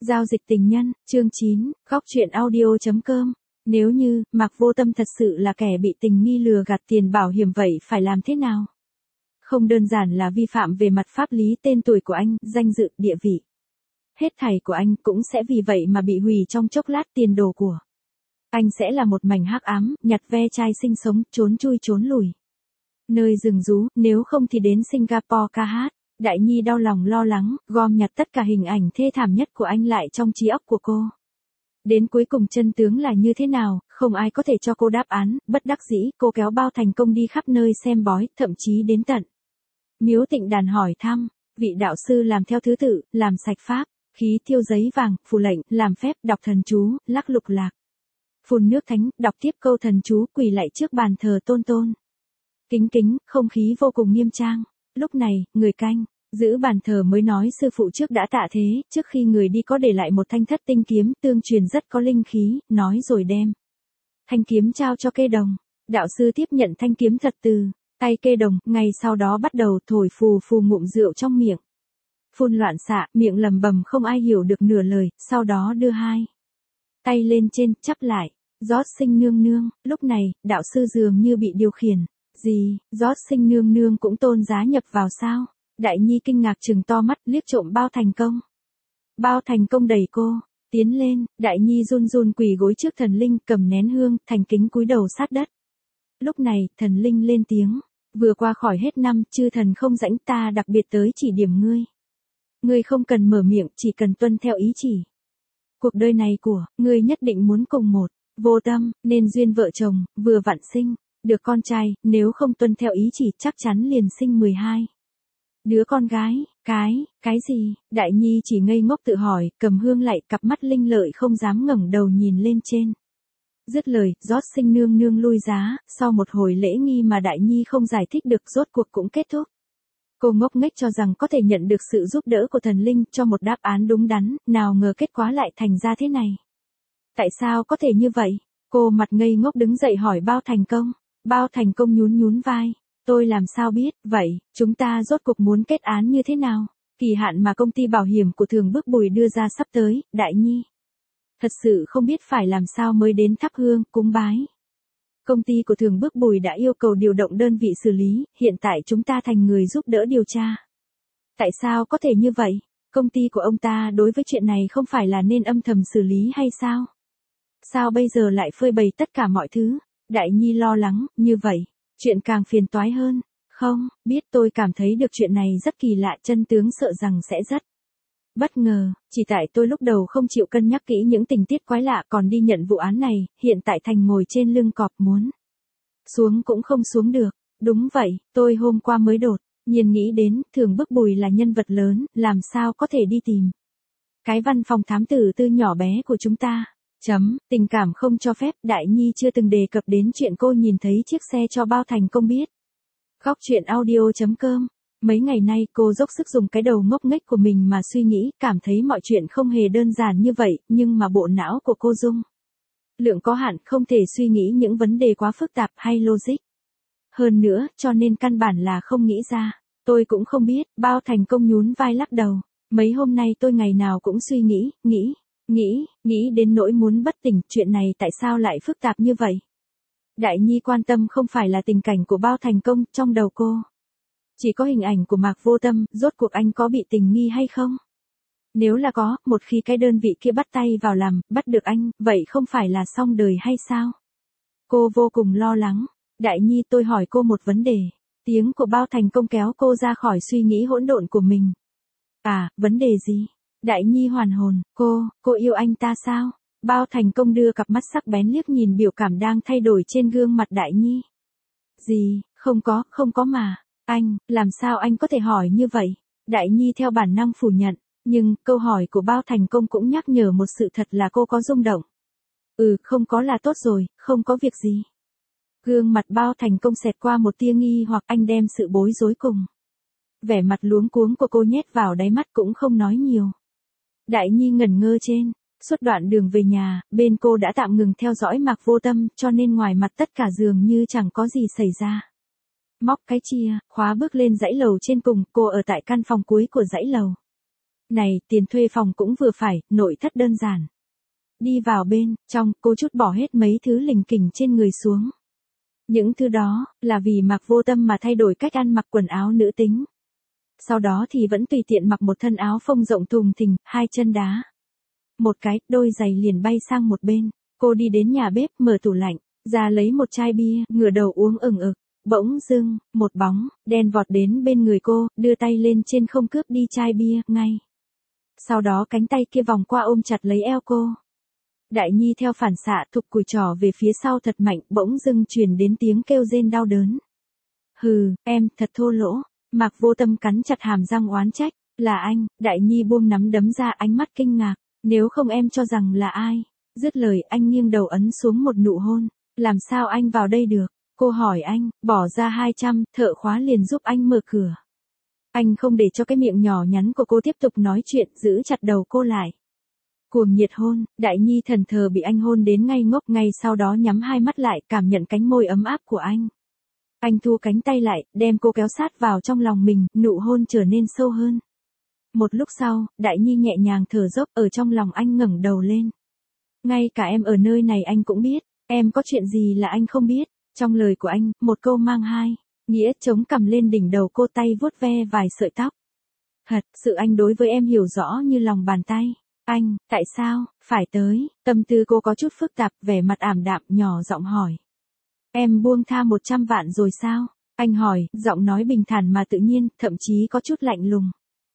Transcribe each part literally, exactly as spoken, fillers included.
Giao dịch tình nhân, chương chín, góc truyện audio chấm com. Nếu như, Mạc Vô Tâm thật sự là kẻ bị tình nghi lừa gạt tiền bảo hiểm vậy phải làm thế nào? Không đơn giản là vi phạm về mặt pháp lý tên tuổi của anh, danh dự, địa vị. Hết thảy của anh cũng sẽ vì vậy mà bị hủy trong chốc lát tiền đồ của. Anh sẽ là một mảnh hắc ám, nhặt ve chai sinh sống, trốn chui trốn lùi. Nơi rừng rú, nếu không thì đến Singapore ca hát. Đại Nhi đau lòng lo lắng, gom nhặt tất cả hình ảnh thê thảm nhất của anh lại trong trí óc của cô. Đến cuối cùng chân tướng là như thế nào, không ai có thể cho cô đáp án, bất đắc dĩ, cô kéo Bao Thành Công đi khắp nơi xem bói, thậm chí đến tận Miếu Tịnh Đàn hỏi thăm, vị đạo sư làm theo thứ tự, làm sạch pháp, khí thiêu giấy vàng, phù lệnh, làm phép, đọc thần chú, lắc lục lạc. Phun nước thánh, đọc tiếp câu thần chú, quỳ lạy trước bàn thờ tôn tôn. Kính kính, không khí vô cùng nghiêm trang. Lúc này, người canh giữ bàn thờ mới nói sư phụ trước đã tạ thế, trước khi người đi có để lại một thanh thất tinh kiếm tương truyền rất có linh khí, nói rồi đem thanh kiếm trao cho Kê Đồng. Đạo sư tiếp nhận thanh kiếm thật từ tay Kê Đồng, ngay sau đó bắt đầu thổi phù phù ngụm rượu trong miệng. Phun loạn xạ, miệng lầm bầm không ai hiểu được nửa lời, sau đó đưa hai tay lên trên, chắp lại. Rót sinh nương nương, lúc này, đạo sư dường như bị điều khiển. Gì, Rót sinh nương nương cũng tôn giá nhập vào sao? Đại Nhi kinh ngạc trừng to mắt, liếc trộm Bao Thành Công. Bao Thành Công đẩy cô tiến lên, Đại Nhi run run quỳ gối trước thần linh, cầm nén hương, thành kính cúi đầu sát đất. Lúc này, thần linh lên tiếng, vừa qua khỏi hết năm, chư thần không rãnh ta đặc biệt tới chỉ điểm ngươi. Ngươi không cần mở miệng, chỉ cần tuân theo ý chỉ. Cuộc đời này của ngươi nhất định muốn cùng một Vô Tâm, nên duyên vợ chồng, vừa vặn sinh được con trai, nếu không tuân theo ý chỉ chắc chắn liền sinh mười hai đứa con gái. Cái, cái gì? Đại Nhi chỉ ngây ngốc tự hỏi, cầm hương lại, cặp mắt linh lợi không dám ngẩng đầu nhìn lên trên. Dứt lời, Rót sinh nương nương lui giá, sau một hồi lễ nghi mà Đại Nhi không giải thích được, rốt cuộc cũng kết thúc. Cô ngốc nghếch cho rằng có thể nhận được sự giúp đỡ của thần linh cho một đáp án đúng đắn, nào ngờ kết quả lại thành ra thế này. Tại sao có thể như vậy? Cô mặt ngây ngốc đứng dậy hỏi Bao Thành Công. Bao Thành Công nhún nhún vai. Tôi làm sao biết, vậy, chúng ta rốt cuộc muốn kết án như thế nào? Kỳ hạn mà công ty bảo hiểm của Thường Bước Bùi đưa ra sắp tới, Đại Nhi thật sự không biết phải làm sao mới đến thắp hương, cúng bái. Công ty của Thường Bước Bùi đã yêu cầu điều động đơn vị xử lý, hiện tại chúng ta thành người giúp đỡ điều tra. Tại sao có thể như vậy? Công ty của ông ta đối với chuyện này không phải là nên âm thầm xử lý hay sao? Sao bây giờ lại phơi bày tất cả mọi thứ? Đại Nhi lo lắng, như vậy, chuyện càng phiền toái hơn. Không, biết tôi cảm thấy được chuyện này rất kỳ lạ, chân tướng sợ rằng sẽ rất bất ngờ, chỉ tại tôi lúc đầu không chịu cân nhắc kỹ những tình tiết quái lạ còn đi nhận vụ án này, hiện tại thành ngồi trên lưng cọp muốn xuống cũng không xuống được. Đúng vậy, tôi hôm qua mới đột nhiên nghĩ đến, Thường Bước Bùi là nhân vật lớn, làm sao có thể đi tìm cái văn phòng thám tử tư nhỏ bé của chúng ta. Chấm, tình cảm không cho phép, Đại Nhi chưa từng đề cập đến chuyện cô nhìn thấy chiếc xe cho Bao Thành Công biết. Góc truyện audio chấm com. Mấy ngày nay cô dốc sức dùng cái đầu ngốc nghếch của mình mà suy nghĩ, cảm thấy mọi chuyện không hề đơn giản như vậy, nhưng mà bộ não của cô dung lượng có hạn, không thể suy nghĩ những vấn đề quá phức tạp hay logic. Hơn nữa, cho nên căn bản là không nghĩ ra. Tôi cũng không biết, Bao Thành Công nhún vai lắc đầu. Mấy hôm nay tôi ngày nào cũng suy nghĩ, nghĩ, nghĩ, nghĩ đến nỗi muốn bất tỉnh, chuyện này tại sao lại phức tạp như vậy? Đại Nhi quan tâm không phải là tình cảnh của Bao Thành Công, trong đầu cô chỉ có hình ảnh của Mạc Vô Tâm, rốt cuộc anh có bị tình nghi hay không? Nếu là có, một khi cái đơn vị kia bắt tay vào làm, bắt được anh, vậy không phải là xong đời hay sao? Cô vô cùng lo lắng. Đại Nhi, tôi hỏi cô một vấn đề. Tiếng của Bao Thành Công kéo cô ra khỏi suy nghĩ hỗn độn của mình. À, vấn đề gì? Đại Nhi hoàn hồn, cô, cô yêu anh ta sao? Bao Thành Công đưa cặp mắt sắc bén liếc nhìn biểu cảm đang thay đổi trên gương mặt Đại Nhi. Gì, không có, không có mà. Anh, làm sao anh có thể hỏi như vậy? Đại Nhi theo bản năng phủ nhận, nhưng câu hỏi của Bao Thành Công cũng nhắc nhở một sự thật là cô có rung động. Ừ, không có là tốt rồi, không có việc gì. Gương mặt Bao Thành Công xẹt qua một tia nghi hoặc, anh đem sự bối rối cùng vẻ mặt luống cuống của cô nhét vào đáy mắt cũng không nói nhiều. Đại Nhi ngẩn ngơ trên suốt đoạn đường về nhà, bên cô đã tạm ngừng theo dõi Mạc Vô Tâm, cho nên ngoài mặt tất cả dường như chẳng có gì xảy ra. Móc cái chia, khóa bước lên dãy lầu trên cùng, cô ở tại căn phòng cuối của dãy lầu. Này, tiền thuê phòng cũng vừa phải, nội thất đơn giản. Đi vào bên, trong, cô chút bỏ hết mấy thứ lình kình trên người xuống. Những thứ đó, là vì Mạc Vô Tâm mà thay đổi cách ăn mặc quần áo nữ tính. Sau đó thì vẫn tùy tiện mặc một thân áo phông rộng thùng thình, hai chân đá. Một cái, đôi giày liền bay sang một bên. Cô đi đến nhà bếp, mở tủ lạnh, ra lấy một chai bia, ngửa đầu uống ừng ực. Bỗng dưng, một bóng, đen vọt đến bên người cô, đưa tay lên trên không cướp đi chai bia, ngay. Sau đó cánh tay kia vòng qua ôm chặt lấy eo cô. Đại Nhi theo phản xạ thụp cùi trỏ về phía sau thật mạnh, bỗng dưng truyền đến tiếng kêu rên đau đớn. Hừ, em, thật thô lỗ. Mạc Vô Tâm cắn chặt hàm răng oán trách. Là anh. Đại Nhi buông nắm đấm ra, ánh mắt kinh ngạc. Nếu không em cho rằng là ai? Dứt lời, anh nghiêng đầu ấn xuống một nụ hôn. Làm sao anh vào đây được? Cô hỏi anh, bỏ ra hai trăm, thợ khóa liền giúp anh mở cửa. Anh không để cho cái miệng nhỏ nhắn của cô tiếp tục nói chuyện, giữ chặt đầu cô lại. Cuồng nhiệt hôn, Đại Nhi thần thờ bị anh hôn đến ngay ngốc, ngay sau đó nhắm hai mắt lại, cảm nhận cánh môi ấm áp của anh. Anh thu cánh tay lại, đem cô kéo sát vào trong lòng mình, nụ hôn trở nên sâu hơn. Một lúc sau, Đại Nhi nhẹ nhàng thở dốc, ở trong lòng anh ngẩng đầu lên. Ngay cả em ở nơi này anh cũng biết, em có chuyện gì là anh không biết. Trong lời của anh, một câu mang hai nghĩa, chống cằm lên đỉnh đầu cô, tay vuốt ve vài sợi tóc. Thật sự anh đối với em hiểu rõ như lòng bàn tay. Anh, tại sao, phải tới? Tâm tư cô có chút phức tạp, vẻ mặt ảm đạm, nhỏ giọng hỏi. Em buông tha một trăm vạn rồi sao? Anh hỏi, giọng nói bình thản mà tự nhiên, thậm chí có chút lạnh lùng.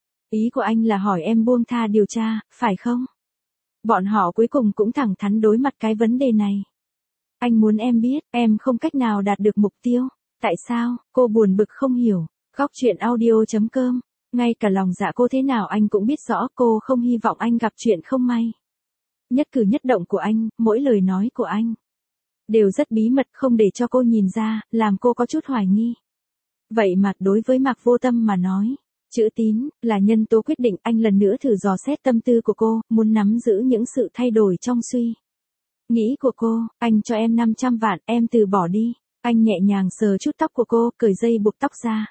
Ý của anh là hỏi em buông tha điều tra, phải không? Bọn họ cuối cùng cũng thẳng thắn đối mặt cái vấn đề này. Anh muốn em biết, em không cách nào đạt được mục tiêu. Tại sao? Cô buồn bực không hiểu. Góc truyện audio chấm com. Ngay cả lòng dạ cô thế nào anh cũng biết rõ, cô không hy vọng anh gặp chuyện không may. Nhất cử nhất động của anh, mỗi lời nói của anh, đều rất bí mật, không để cho cô nhìn ra, làm cô có chút hoài nghi. Vậy mà đối với Mạc Vô Tâm mà nói, chữ tín, là nhân tố quyết định. Anh lần nữa thử dò xét tâm tư của cô, muốn nắm giữ những sự thay đổi trong suy nghĩ của cô. Anh cho em năm trăm vạn, em từ bỏ đi. Anh nhẹ nhàng sờ chút tóc của cô, cởi dây buộc tóc ra.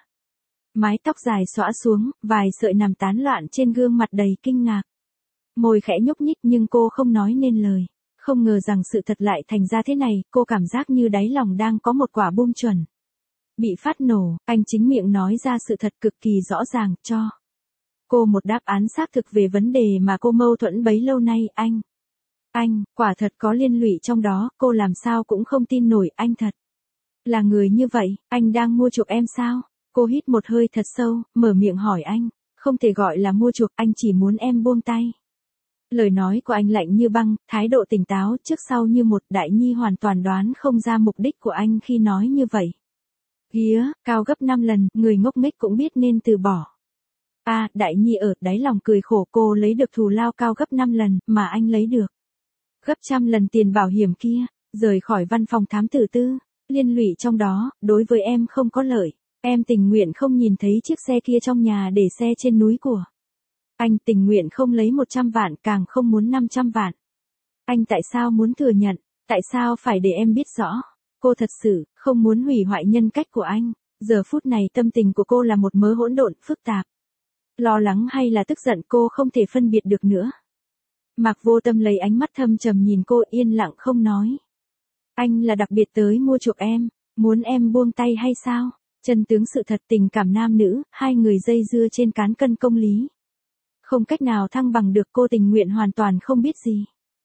Mái tóc dài xõa xuống, vài sợi nằm tán loạn trên gương mặt đầy kinh ngạc. Môi khẽ nhúc nhích nhưng cô không nói nên lời. Không ngờ rằng sự thật lại thành ra thế này, cô cảm giác như đáy lòng đang có một quả bom chuẩn bị phát nổ. Anh chính miệng nói ra sự thật cực kỳ rõ ràng, cho cô một đáp án xác thực về vấn đề mà cô mâu thuẫn bấy lâu nay. Anh, anh, quả thật có liên lụy trong đó, cô làm sao cũng không tin nổi, anh thật là người như vậy. Anh đang mua chuộc em sao? Cô hít một hơi thật sâu, mở miệng hỏi anh. Không thể gọi là mua chuộc, anh chỉ muốn em buông tay. Lời nói của anh lạnh như băng, thái độ tỉnh táo, trước sau như một. Đại Nhi hoàn toàn đoán không ra mục đích của anh khi nói như vậy. Hía, cao gấp năm lần, người ngốc nghếch cũng biết nên từ bỏ. À, Đại Nhi ở đáy lòng cười khổ, cô lấy được thù lao cao gấp năm lần, mà anh lấy được gấp trăm lần tiền bảo hiểm kia. Rời khỏi văn phòng thám tử tư, liên lụy trong đó, đối với em không có lợi. Em tình nguyện không nhìn thấy chiếc xe kia trong nhà để xe trên núi của anh, tình nguyện không lấy một trăm vạn, càng không muốn năm trăm vạn. Anh tại sao muốn thừa nhận? Tại sao phải để em biết rõ? Cô thật sự không muốn hủy hoại nhân cách của anh. Giờ phút này tâm tình của cô là một mớ hỗn độn, phức tạp. Lo lắng hay là tức giận, cô không thể phân biệt được nữa. Mạc Vô Tâm lấy ánh mắt thâm trầm nhìn cô, yên lặng không nói. Anh là đặc biệt tới mua chuộc em, muốn em buông tay hay sao? Chân tướng sự thật, tình cảm nam nữ, hai người dây dưa trên cán cân công lý. Không cách nào thăng bằng được, cô tình nguyện hoàn toàn không biết gì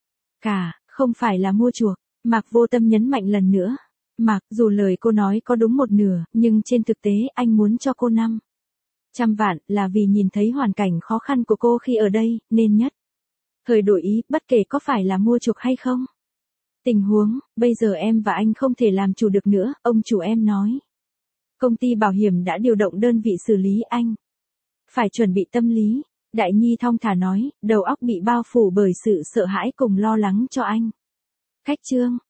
cả, không phải là mua chuộc. Mạc Vô Tâm nhấn mạnh lần nữa. Mạc, dù lời cô nói có đúng một nửa, nhưng trên thực tế anh muốn cho cô năm trăm vạn, là vì nhìn thấy hoàn cảnh khó khăn của cô khi ở đây, nên nhất thời đổi ý, bất kể có phải là mua chuộc hay không. Tình huống, bây giờ em và anh không thể làm chủ được nữa, ông chủ em nói. Công ty bảo hiểm đã điều động đơn vị xử lý anh. Phải chuẩn bị tâm lý. Đại Nhi thong thả nói, đầu óc bị bao phủ bởi sự sợ hãi cùng lo lắng cho anh. Khách trương,